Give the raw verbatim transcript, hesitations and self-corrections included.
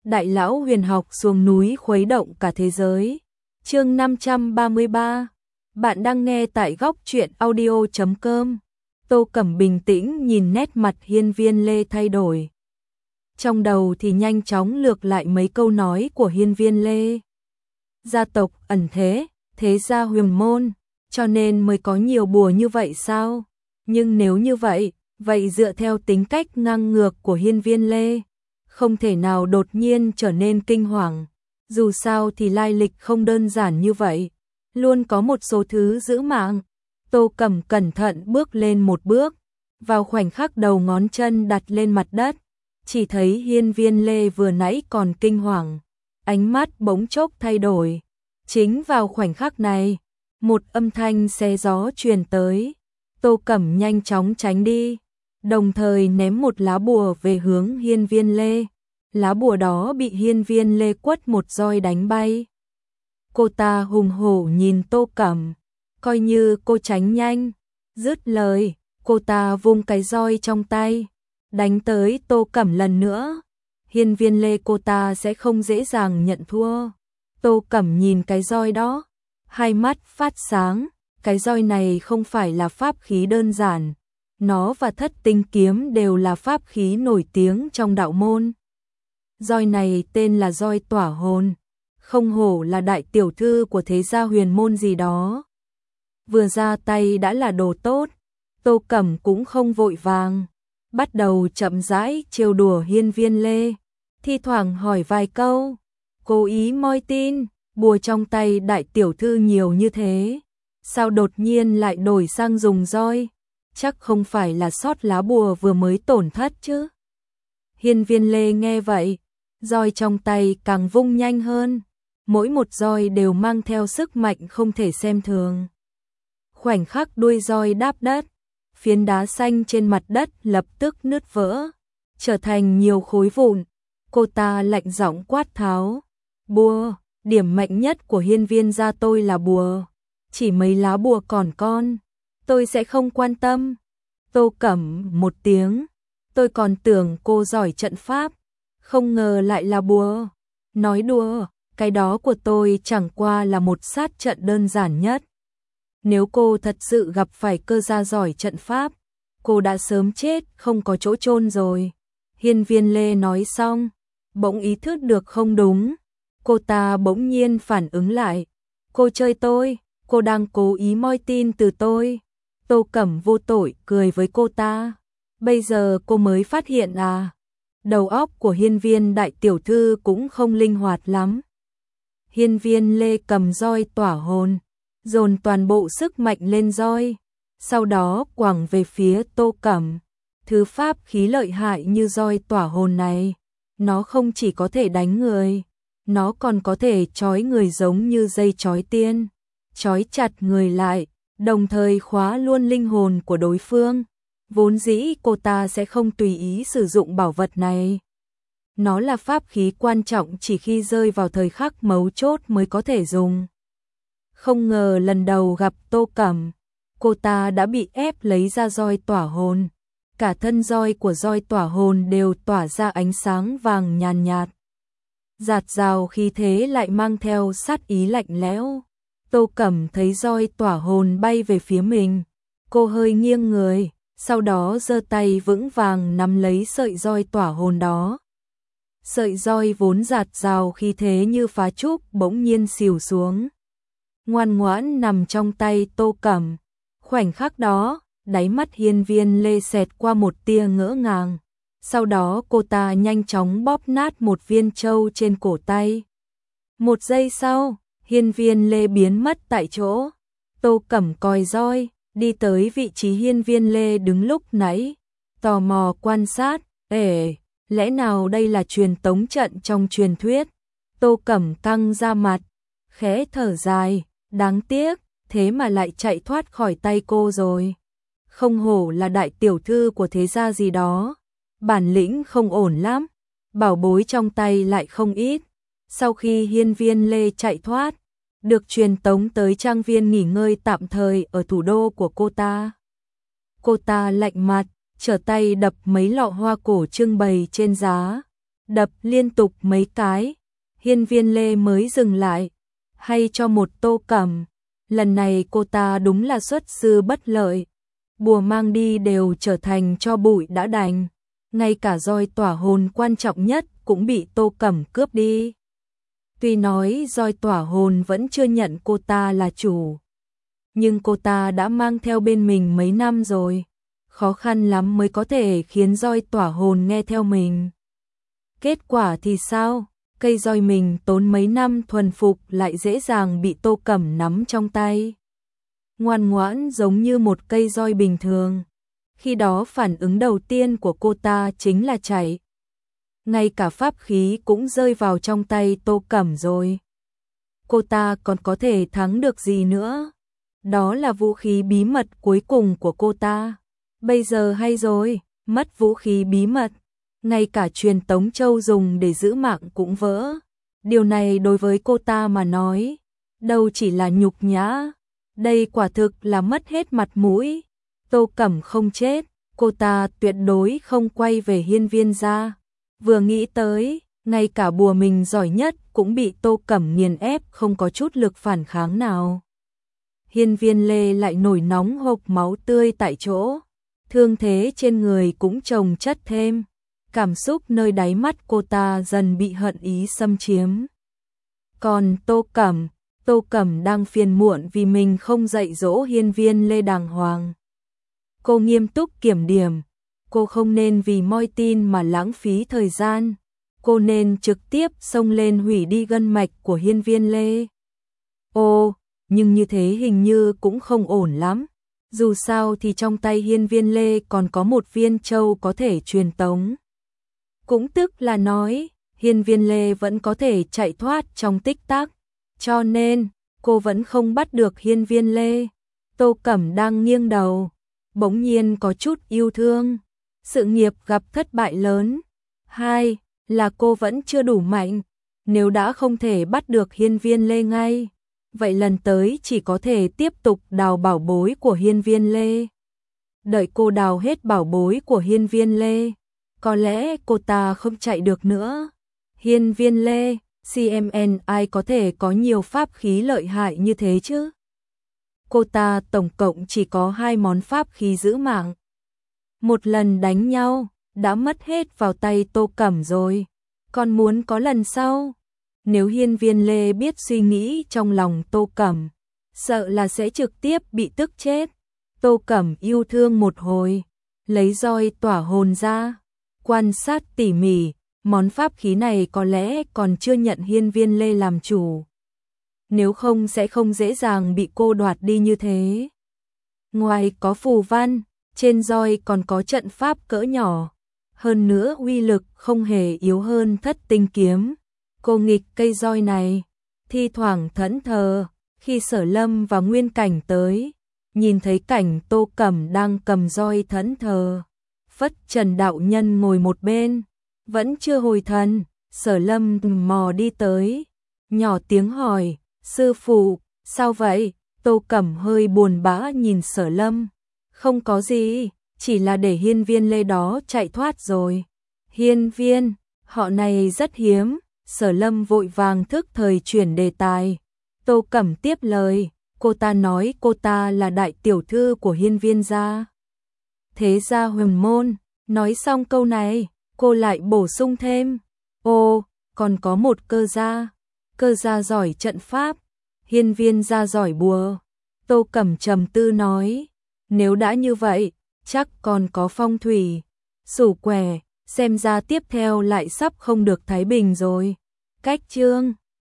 Đại lão huyền học xuống núi khuấy động cả thế giới. Chương năm trăm ba mươi ba. Bạn đang nghe tại góc truyện audio chấm com. Tô Cẩm bình tĩnh nhìn nét mặt Hiên Viên Lê thay đổi. Trong đầu thì nhanh chóng lược lại mấy câu nói của Hiên Viên Lê. Gia tộc ẩn thế, thế gia huyền môn, cho nên mới có nhiều bùa như vậy sao? Nhưng nếu như vậy, vậy dựa theo tính cách ngang ngược của Hiên Viên Lê, không thể nào đột nhiên trở nên kinh hoàng. Dù sao thì lai lịch không đơn giản như vậy, luôn có một số thứ giữ mạng. Tô Cẩm cẩn thận bước lên một bước, vào khoảnh khắc đầu ngón chân đặt lên mặt đất, chỉ thấy Hiên Viên Lê vừa nãy còn kinh hoàng, ánh mắt bỗng chốc thay đổi. Chính vào khoảnh khắc này, một âm thanh xé gió truyền tới. Tô Cẩm nhanh chóng tránh đi, đồng thời ném một lá bùa về hướng Hiên Viên Lê. Lá bùa đó bị Hiên Viên Lê quất một roi đánh bay. Cô ta hùng hổ nhìn Tô Cẩm, coi như cô tránh nhanh. Dứt lời, cô ta vung cái roi trong tay, đánh tới Tô Cẩm lần nữa. Hiên Viên Lê cô ta sẽ không dễ dàng nhận thua. Tô Cẩm nhìn cái roi đó, hai mắt phát sáng. Cái roi này không phải là pháp khí đơn giản, nó và Thất Tinh kiếm đều là pháp khí nổi tiếng trong đạo môn. Roi này tên là roi tỏa hồn, không hổ là đại tiểu thư của thế gia huyền môn gì đó. Vừa ra tay đã là đồ tốt, Tô Cẩm cũng không vội vàng, bắt đầu chậm rãi trêu đùa Hiên Viên Lê, thi thoảng hỏi vài câu, cố ý moi tin, bùa trong tay đại tiểu thư nhiều như thế, sao đột nhiên lại đổi sang dùng roi, chắc không phải là sót lá bùa vừa mới tổn thất chứ. Hiên Viên Lê nghe vậy, roi trong tay càng vung nhanh hơn, mỗi một roi đều mang theo sức mạnh không thể xem thường. Khoảnh khắc đuôi roi đáp đất, phiến đá xanh trên mặt đất lập tức nứt vỡ, trở thành nhiều khối vụn. Cô ta lạnh giọng quát tháo, bùa, điểm mạnh nhất của Hiên Viên gia tôi là bùa, chỉ mấy lá bùa còn con, tôi sẽ không quan tâm. Tô Cẩm một tiếng, tôi còn tưởng cô giỏi trận pháp, không ngờ lại là bùa. Nói đùa, cái đó của tôi chẳng qua là một sát trận đơn giản nhất. Nếu cô thật sự gặp phải cơ gia giỏi trận pháp, cô đã sớm chết không có chỗ chôn rồi. Hiên Viên Lê nói xong, bỗng ý thức được không đúng. Cô ta bỗng nhiên phản ứng lại. Cô chơi tôi, cô đang cố ý moi tin từ tôi. Tô Cẩm vô tội cười với cô ta. Bây giờ cô mới phát hiện à? Đầu óc của Hiên Viên đại tiểu thư cũng không linh hoạt lắm. Hiên Viên Lê cầm roi tỏa hồn, dồn toàn bộ sức mạnh lên roi, sau đó quẳng về phía Tô Cẩm. Thứ pháp khí lợi hại như roi tỏa hồn này, nó không chỉ có thể đánh người, nó còn có thể trói người giống như dây trói tiên, trói chặt người lại, đồng thời khóa luôn linh hồn của đối phương. Vốn dĩ cô ta sẽ không tùy ý sử dụng bảo vật này. Nó là pháp khí quan trọng chỉ khi rơi vào thời khắc mấu chốt mới có thể dùng. Không ngờ lần đầu gặp Tô Cẩm, cô ta đã bị ép lấy ra roi tỏa hồn. Cả thân roi của roi tỏa hồn đều tỏa ra ánh sáng vàng nhàn nhạt, dạt dào khí thế lại mang theo sát ý lạnh lẽo. Tô Cẩm thấy roi tỏa hồn bay về phía mình, cô hơi nghiêng người, sau đó giơ tay vững vàng nắm lấy sợi roi tỏa hồn đó. Sợi roi vốn dạt dào khí thế như phá trúc bỗng nhiên xìu xuống, ngoan ngoãn nằm trong tay Tô Cẩm. Khoảnh khắc đó, đáy mắt Hiên Viên Lê xẹt qua một tia ngỡ ngàng, sau đó cô ta nhanh chóng bóp nát một viên châu trên cổ tay. Một giây sau, Hiên Viên Lê biến mất tại chỗ. Tô Cẩm coi roi, đi tới vị trí Hiên Viên Lê đứng lúc nãy, tò mò quan sát. Ê, lẽ nào đây là truyền tống trận trong truyền thuyết? Tô Cẩm căng ra mặt, khẽ thở dài, đáng tiếc, thế mà lại chạy thoát khỏi tay cô rồi. Không hổ là đại tiểu thư của thế gia gì đó, bản lĩnh không ổn lắm, bảo bối trong tay lại không ít. Sau khi Hiên Viên Lê chạy thoát, được truyền tống tới trang viên nghỉ ngơi tạm thời ở thủ đô của cô ta. Cô ta lạnh mặt, trở tay đập mấy lọ hoa cổ trưng bày trên giá. đập liên tục mấy cái, Hiên Viên Lê mới dừng lại, hay cho một Tô Cẩm. Lần này cô ta đúng là xuất sư bất lợi, bùa mang đi đều trở thành tro bụi đã đành, ngay cả roi tỏa hồn quan trọng nhất cũng bị Tô Cẩm cướp đi. Tuy nói roi tỏa hồn vẫn chưa nhận cô ta là chủ, nhưng cô ta đã mang theo bên mình mấy năm rồi, khó khăn lắm mới có thể khiến roi tỏa hồn nghe theo mình. Kết quả thì sao? Cây roi mình tốn mấy năm thuần phục lại dễ dàng bị Tô Cẩm nắm trong tay. Ngoan ngoãn giống như một cây roi bình thường. Khi đó phản ứng đầu tiên của cô ta chính là chạy. Ngay cả pháp khí cũng rơi vào trong tay Tô Cẩm rồi. Cô ta còn có thể thắng được gì nữa? Đó là vũ khí bí mật cuối cùng của cô ta. Bây giờ hay rồi, mất vũ khí bí mật. Ngay cả truyền tống châu dùng để giữ mạng cũng vỡ. Điều này đối với cô ta mà nói, đâu chỉ là nhục nhã. Đây quả thực là mất hết mặt mũi. Tô Cẩm không chết, cô ta tuyệt đối không quay về Hiên Viên gia. Vừa nghĩ tới, ngay cả bùa mình giỏi nhất cũng bị Tô Cẩm nghiền ép không có chút lực phản kháng nào. Hiên Viên Lê lại nổi nóng hộc máu tươi tại chỗ. Thương thế trên người cũng chồng chất thêm. Cảm xúc nơi đáy mắt cô ta dần bị hận ý xâm chiếm. Còn Tô Cẩm, Tô Cẩm đang phiền muộn vì mình không dạy dỗ Hiên Viên Lê đàng hoàng. Cô nghiêm túc kiểm điểm, cô không nên vì moi tin mà lãng phí thời gian, cô nên trực tiếp xông lên hủy đi gân mạch của Hiên Viên Lê. Ồ, nhưng như thế hình như cũng không ổn lắm, dù sao thì trong tay Hiên Viên Lê còn có một viên châu có thể truyền tống. Cũng tức là nói, Hiên Viên Lê vẫn có thể chạy thoát trong tích tắc, cho nên cô vẫn không bắt được Hiên Viên Lê. Tô Cẩm đang nghiêng đầu, bỗng nhiên có chút yêu thương. Sự nghiệp gặp thất bại lớn. Hai, là cô vẫn chưa đủ mạnh. Nếu đã không thể bắt được Hiên Viên Lê ngay, vậy lần tới chỉ có thể tiếp tục đào bảo bối của Hiên Viên Lê. Đợi cô đào hết bảo bối của Hiên Viên Lê, có lẽ cô ta không chạy được nữa. Hiên Viên Lê, xê em en ai có thể có nhiều pháp khí lợi hại như thế chứ? Cô ta tổng cộng chỉ có hai món pháp khí giữ mạng. Một lần đánh nhau, đã mất hết vào tay Tô Cẩm rồi. Còn muốn có lần sau? Nếu Hiên Viên Lê biết suy nghĩ trong lòng Tô Cẩm, sợ là sẽ trực tiếp bị tức chết. Tô Cẩm yêu thương một hồi, lấy roi tỏa hồn ra, quan sát tỉ mỉ, món pháp khí này có lẽ còn chưa nhận Hiên Viên Lê làm chủ. Nếu không sẽ không dễ dàng bị cô đoạt đi như thế. Ngoài có phù văn, trên roi còn có trận pháp cỡ nhỏ, hơn nữa uy lực không hề yếu hơn Thất Tinh kiếm. Cô nghịch cây roi này, thi thoảng thẫn thờ, khi Sở Lâm và Nguyên Cảnh tới, nhìn thấy cảnh Tô Cẩm đang cầm roi thẫn thờ. Phất Trần đạo nhân ngồi một bên, vẫn chưa hồi thần. Sở Lâm mò đi tới, nhỏ tiếng hỏi, sư phụ, sao vậy? Tô Cẩm hơi buồn bã nhìn Sở Lâm, không có gì, chỉ là để Hiên Viên Lê đó chạy thoát rồi. Hiên Viên, họ này rất hiếm. Sở Lâm vội vàng thức thời chuyển đề tài. Tô Cẩm tiếp lời, cô ta nói cô ta là đại tiểu thư của Hiên Viên gia. Thế gia huyền môn. Nói xong câu này, cô lại bổ sung thêm, ô, còn có một cơ gia. Cơ gia giỏi trận pháp, Hiên Viên gia giỏi bùa. Tô Cẩm trầm tư nói, nếu đã như vậy, chắc còn có phong thủy, sủ quẻ, xem ra tiếp theo lại sắp không được thái bình rồi. Cách chương